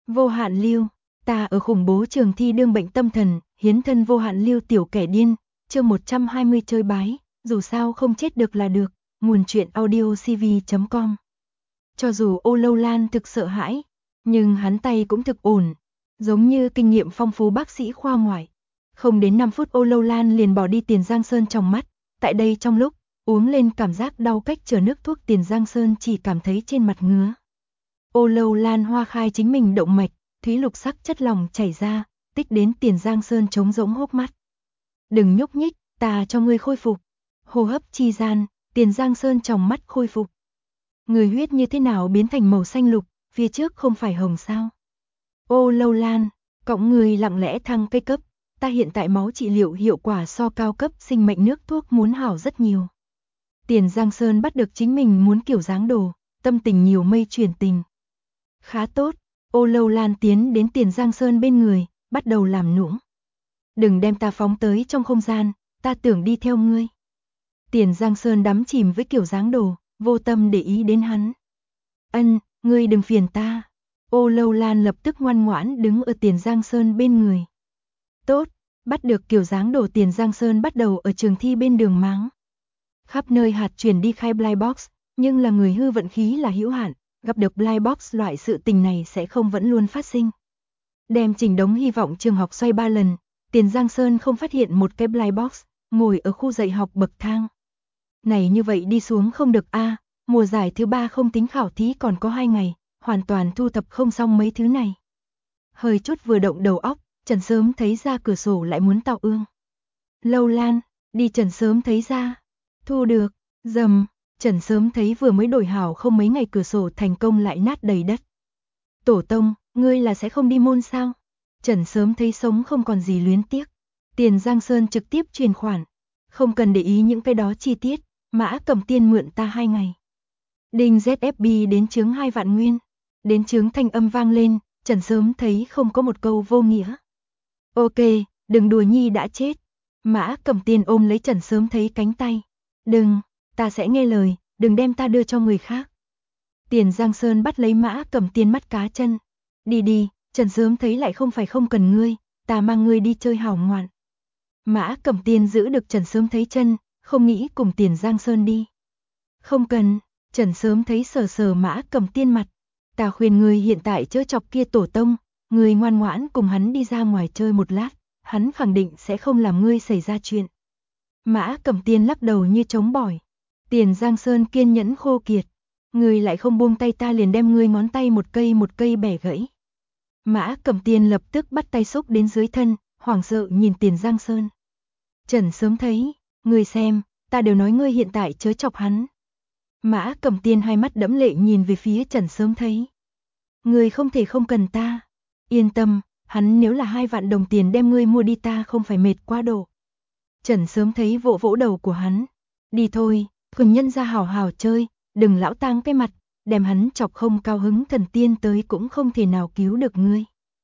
Vô hạn lưu, ta ở khủng bố trường thi đương bệnh tâm thần, hiến thân vô hạn lưu tiểu kẻ điên, chương 120 chơi bái, dù sao không chết được là được, nguồn truyện audio cv.com. Cho dù Ô Lâu Lan thực sợ hãi, nhưng hắn tay cũng thực ổn, giống như kinh nghiệm phong phú bác sĩ khoa ngoại. Không đến 5 phút Ô Lâu Lan liền bỏ đi Tiền Giang Sơn trong mắt, tại đây trong lúc uống lên cảm giác đau cách chờ nước thuốc Tiền Giang Sơn chỉ cảm thấy trên mặt ngứa. Ô Lâu Lan hoa khai chính mình động mạch, thúy lục sắc chất lỏng chảy ra, tích đến Tiền Giang Sơn trống rỗng hốc mắt. Đừng nhúc nhích, ta cho ngươi khôi phục. Hô hấp chi gian, Tiền Giang Sơn trong mắt khôi phục. Người huyết như thế nào biến thành màu xanh lục, phía trước không phải hồng sao? Ô Lâu Lan, cõng người lặng lẽ thăng cây cấp, ta hiện tại máu trị liệu hiệu quả so cao cấp sinh mệnh nước thuốc muốn hảo rất nhiều. Tiền Giang Sơn bắt được chính mình muốn kiểu dáng đồ, tâm tình nhiều mây truyền tình. Khá tốt, Ô Lâu Lan tiến đến Tiền Giang Sơn bên người, bắt đầu làm nũng. Đừng đem ta phóng tới trong không gian, ta tưởng đi theo ngươi. Tiền Giang Sơn đắm chìm với kiểu dáng đồ, vô tâm để ý đến hắn. Ân, ngươi đừng phiền ta. Ô Lâu Lan lập tức ngoan ngoãn đứng ở Tiền Giang Sơn bên người. Tốt, bắt được kiểu dáng đồ Tiền Giang Sơn bắt đầu ở trường thi bên đường máng. Khắp nơi hạt chuyển đi khai blind box, nhưng là người hư vận khí là hữu hạn, gặp được blind box loại sự tình này sẽ không vẫn luôn phát sinh. Đem chỉnh đống hy vọng trường học xoay 3 lần, Tiền Giang Sơn không phát hiện một cái blind box, ngồi ở khu dạy học bậc thang. Này như vậy đi xuống không được a, mùa giải thứ 3 không tính khảo thí còn có 2 ngày, hoàn toàn thu thập không xong mấy thứ này. Hơi chút vừa động đầu óc, Trần Sớm thấy ra cửa sổ lại muốn tạo ương. Lâu Lan, đi Trần Sớm thấy ra. Thu được, dầm, Trần Sớm thấy vừa mới đổi hảo không mấy ngày cửa sổ thành công lại nát đầy đất. Tổ tông, ngươi là sẽ không đi môn sao? Trần Sớm thấy sống không còn gì luyến tiếc. Tiền Giang Sơn trực tiếp truyền khoản. Không cần để ý những cái đó chi tiết, Mã Cầm Tiên mượn ta 2 ngày. Đinh ZFB đến chướng 2 vạn nguyên. Đến chướng thanh âm vang lên, Trần Sớm thấy không có một câu vô nghĩa. Ok, đừng đùa nhi đã chết. Mã Cầm Tiên ôm lấy Trần Sớm thấy cánh tay. Đừng, ta sẽ nghe lời, đừng đem ta đưa cho người khác. Tiền Giang Sơn bắt lấy Mã Cầm Tiên mắt cá chân. Đi đi, Trần Sớm thấy lại không phải không cần ngươi, ta mang ngươi đi chơi hảo ngoạn. Mã Cầm Tiên giữ được Trần Sớm thấy chân, không nghĩ cùng Tiền Giang Sơn đi. Không cần, Trần Sớm thấy sờ sờ Mã Cầm Tiên mặt. Ta khuyên ngươi hiện tại chớ chọc kia tổ tông, ngươi ngoan ngoãn cùng hắn đi ra ngoài chơi một lát, hắn khẳng định sẽ không làm ngươi xảy ra chuyện. Mã Cầm Tiên lắc đầu như trống bỏi. Tiền Giang Sơn kiên nhẫn khô kiệt. Ngươi lại không buông tay ta liền đem ngươi ngón tay một cây bẻ gãy. Mã Cầm Tiên lập tức bắt tay xúc đến dưới thân, hoảng sợ nhìn Tiền Giang Sơn. Trần Sớm thấy, ngươi xem, ta đều nói ngươi hiện tại chớ chọc hắn. Mã Cầm Tiên hai mắt đẫm lệ nhìn về phía Trần Sớm thấy. Ngươi không thể không cần ta. Yên tâm, hắn nếu là 2 vạn đồng tiền đem ngươi mua đi ta không phải mệt quá độ. Trần Sớm thấy vỗ vỗ đầu của hắn. Đi thôi, cùng nhân ra hào hào chơi, đừng lão tang cái mặt, đem hắn chọc không cao hứng thần tiên tới cũng không thể nào cứu được ngươi.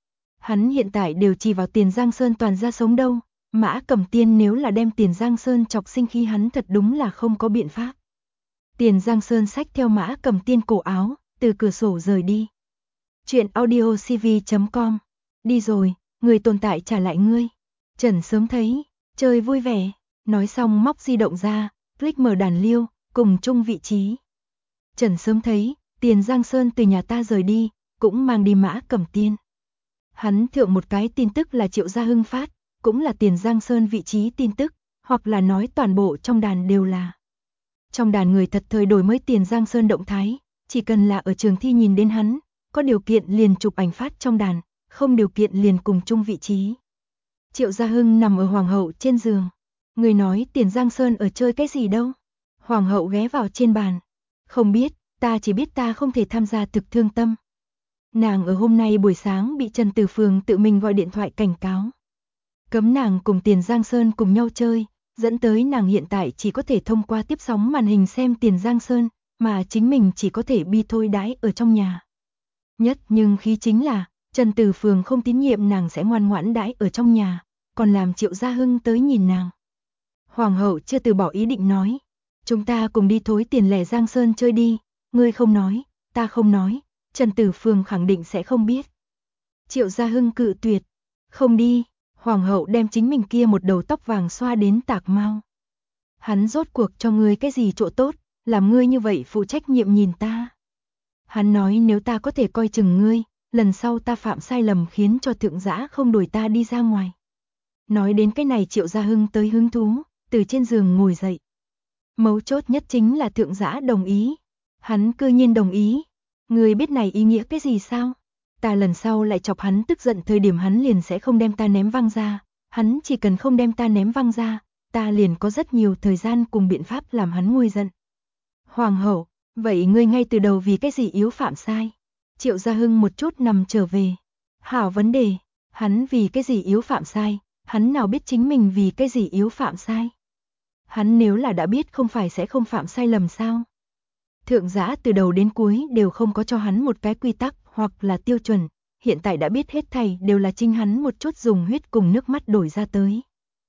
Hắn hiện tại đều chỉ vào Tiền Giang Sơn toàn ra sống đâu, Mã Cầm Tiên nếu là đem Tiền Giang Sơn chọc sinh khí hắn thật đúng là không có biện pháp. Tiền Giang Sơn xách theo Mã Cầm Tiên cổ áo, từ cửa sổ rời đi. Chuyện audio cv.com. Đi rồi, người tồn tại trả lại ngươi. Trần Sớm thấy, chơi vui vẻ, nói xong móc di động ra, click mở đàn liêu, cùng chung vị trí. Trần Sớm thấy, Tiền Giang Sơn từ nhà ta rời đi, cũng mang đi Mã Cầm Tiên. Hắn thượng một cái tin tức là Triệu Gia Hưng phát, cũng là Tiền Giang Sơn vị trí tin tức, hoặc là nói toàn bộ trong đàn đều là. Trong đàn người thật thời đổi mới Tiền Giang Sơn động thái, chỉ cần là ở trường thi nhìn đến hắn, có điều kiện liền chụp ảnh phát trong đàn, không điều kiện liền cùng chung vị trí. Triệu Gia Hưng nằm ở hoàng hậu trên giường. Người nói Tiền Giang Sơn ở chơi cái gì đâu? Hoàng hậu ghé vào trên bàn. Không biết, ta chỉ biết ta không thể tham gia thực thương tâm. Nàng ở hôm nay buổi sáng bị Trần Tử Phường tự mình gọi điện thoại cảnh cáo. Cấm nàng cùng Tiền Giang Sơn cùng nhau chơi, dẫn tới nàng hiện tại chỉ có thể thông qua tiếp sóng màn hình xem Tiền Giang Sơn, mà chính mình chỉ có thể bi thôi đãi ở trong nhà. Nhất nhưng khi chính là, Trần Tử Phường không tín nhiệm nàng sẽ ngoan ngoãn đãi ở trong nhà, còn làm Triệu Gia Hưng tới nhìn nàng. Hoàng hậu chưa từ bỏ ý định nói, chúng ta cùng đi thối Tiền lẻ Giang Sơn chơi đi, ngươi không nói, ta không nói, Trần Tử Phường khẳng định sẽ không biết. Triệu Gia Hưng cự tuyệt. Không đi. Hoàng hậu đem chính mình kia một đầu tóc vàng xoa đến tạc mau. Hắn rốt cuộc cho ngươi cái gì chỗ tốt, làm ngươi như vậy phụ trách nhiệm nhìn ta. Hắn nói nếu ta có thể coi chừng ngươi, lần sau ta phạm sai lầm khiến cho thượng dã không đuổi ta đi ra ngoài. Nói đến cái này Triệu Gia Hưng tới hứng thú, từ trên giường ngồi dậy. Mấu chốt nhất chính là thượng dã đồng ý. Hắn cư nhiên đồng ý. Ngươi biết này ý nghĩa cái gì sao? Ta lần sau lại chọc hắn tức giận thời điểm hắn liền sẽ không đem ta ném văng ra. Hắn chỉ cần không đem ta ném văng ra, ta liền có rất nhiều thời gian cùng biện pháp làm hắn nguôi giận. Hoàng hậu, vậy ngươi ngay từ đầu vì cái gì yếu phạm sai? Triệu Gia Hưng một chút nằm trở về. Hảo vấn đề, hắn vì cái gì yếu phạm sai, hắn nào biết chính mình vì cái gì yếu phạm sai. Hắn nếu là đã biết không phải sẽ không phạm sai lầm sao? Thượng dã từ đầu đến cuối đều không có cho hắn một cái quy tắc hoặc là tiêu chuẩn, hiện tại đã biết hết thảy đều là chính hắn một chút dùng huyết cùng nước mắt đổi ra tới.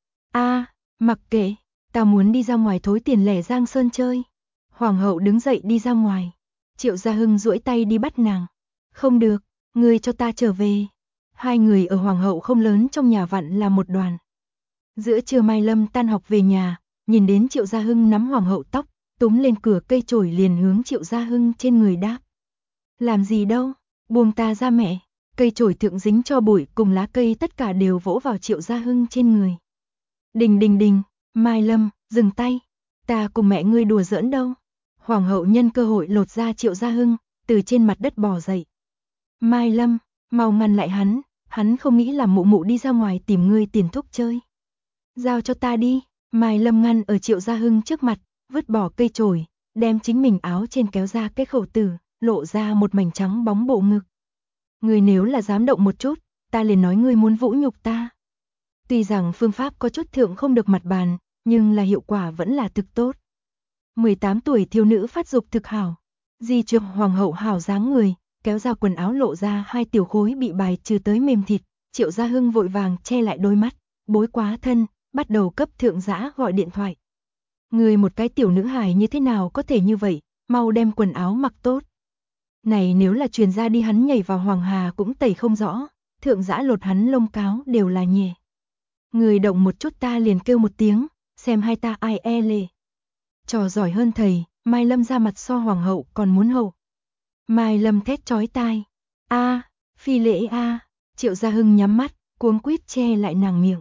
Mặc kệ, ta muốn đi ra ngoài thối tiền lẻ Giang Sơn chơi. Hoàng hậu đứng dậy đi ra ngoài. Triệu Gia Hưng duỗi tay đi bắt nàng. Không được, ngươi cho ta trở về. Hai người ở hoàng hậu không lớn trong nhà vặn là một đoàn. Giữa trưa Mai Lâm tan học về nhà, nhìn đến Triệu Gia Hưng nắm hoàng hậu tóc, túm lên cửa cây chổi liền hướng Triệu Gia Hưng trên người đáp. Làm gì đâu, buông ta ra mẹ. Cây chổi thượng dính cho bụi cùng lá cây tất cả đều vỗ vào Triệu Gia Hưng trên người. Đình đình đình, Mai Lâm, dừng tay. Ta cùng mẹ ngươi đùa giỡn đâu. Hoàng hậu nhân cơ hội lột ra Triệu Gia Hưng, từ trên mặt đất bò dậy. Mai Lâm, mau ngăn lại hắn không nghĩ làm mụ mụ đi ra ngoài tìm ngươi tiền thúc chơi. Giao cho ta đi. Mai Lâm ngăn ở Triệu Gia Hưng trước mặt, vứt bỏ cây chổi, đem chính mình áo trên kéo ra cái khẩu tử, lộ ra một mảnh trắng bóng bộ ngực. Ngươi nếu là dám động một chút, ta liền nói ngươi muốn vũ nhục ta. Tuy rằng phương pháp có chút thượng không được mặt bàn, nhưng là hiệu quả vẫn là thực tốt. 18 tuổi thiếu nữ phát dục thực hảo, di trượng hoàng hậu hảo dáng người, kéo ra quần áo lộ ra hai tiểu khối bị bài trừ tới mềm thịt, Triệu Gia Hưng vội vàng che lại đôi mắt, bối quá thân, bắt đầu cấp thượng dã gọi điện thoại. Người một cái tiểu nữ hài như thế nào có thể như vậy, mau đem quần áo mặc tốt. Này nếu là truyền ra đi hắn nhảy vào hoàng hà cũng tẩy không rõ, thượng dã lột hắn lông cáo đều là nhẹ. Người động một chút ta liền kêu một tiếng, xem hai ta ai e lệ. Trò giỏi hơn thầy, Mai Lâm ra mặt so hoàng hậu còn muốn hậu. Mai Lâm thét chói tai. Phi lễ Triệu Gia Hưng nhắm mắt, cuống quýt che lại nàng miệng.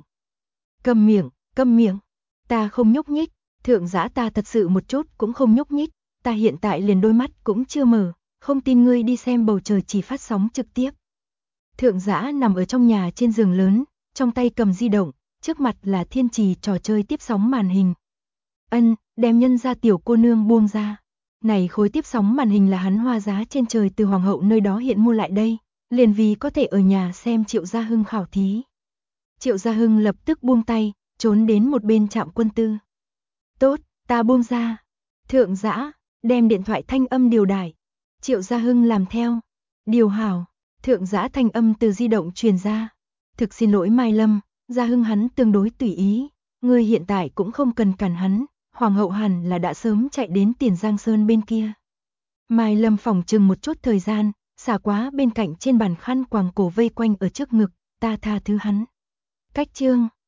Câm miệng, ta không nhúc nhích, thượng dã ta thật sự một chút cũng không nhúc nhích, ta hiện tại liền đôi mắt cũng chưa mở, không tin ngươi đi xem bầu trời chỉ phát sóng trực tiếp. Thượng dã nằm ở trong nhà trên giường lớn, trong tay cầm di động, trước mặt là thiên trì trò chơi tiếp sóng màn hình. Đem nhân ra tiểu cô nương buông ra. Này khối tiếp sóng màn hình là hắn hoa giá trên trời từ hoàng hậu nơi đó hiện mua lại đây, liền vì có thể ở nhà xem Triệu Gia Hưng khảo thí. Triệu Gia Hưng lập tức buông tay, trốn đến một bên trạm quân tư. Tốt, ta buông ra. Thượng dã, đem điện thoại thanh âm điều đài. Triệu Gia Hưng làm theo. Điều hảo, thượng dã thanh âm từ di động truyền ra. Thực xin lỗi Mai Lâm, Gia Hưng hắn tương đối tùy ý, ngươi hiện tại cũng không cần cản hắn, hoàng hậu hẳn là đã sớm chạy đến Tiền Giang Sơn bên kia. Mai Lâm phỏng chừng một chút thời gian, xả quá bên cạnh trên bàn khăn quàng cổ vây quanh ở trước ngực, ta tha thứ hắn. Cách chương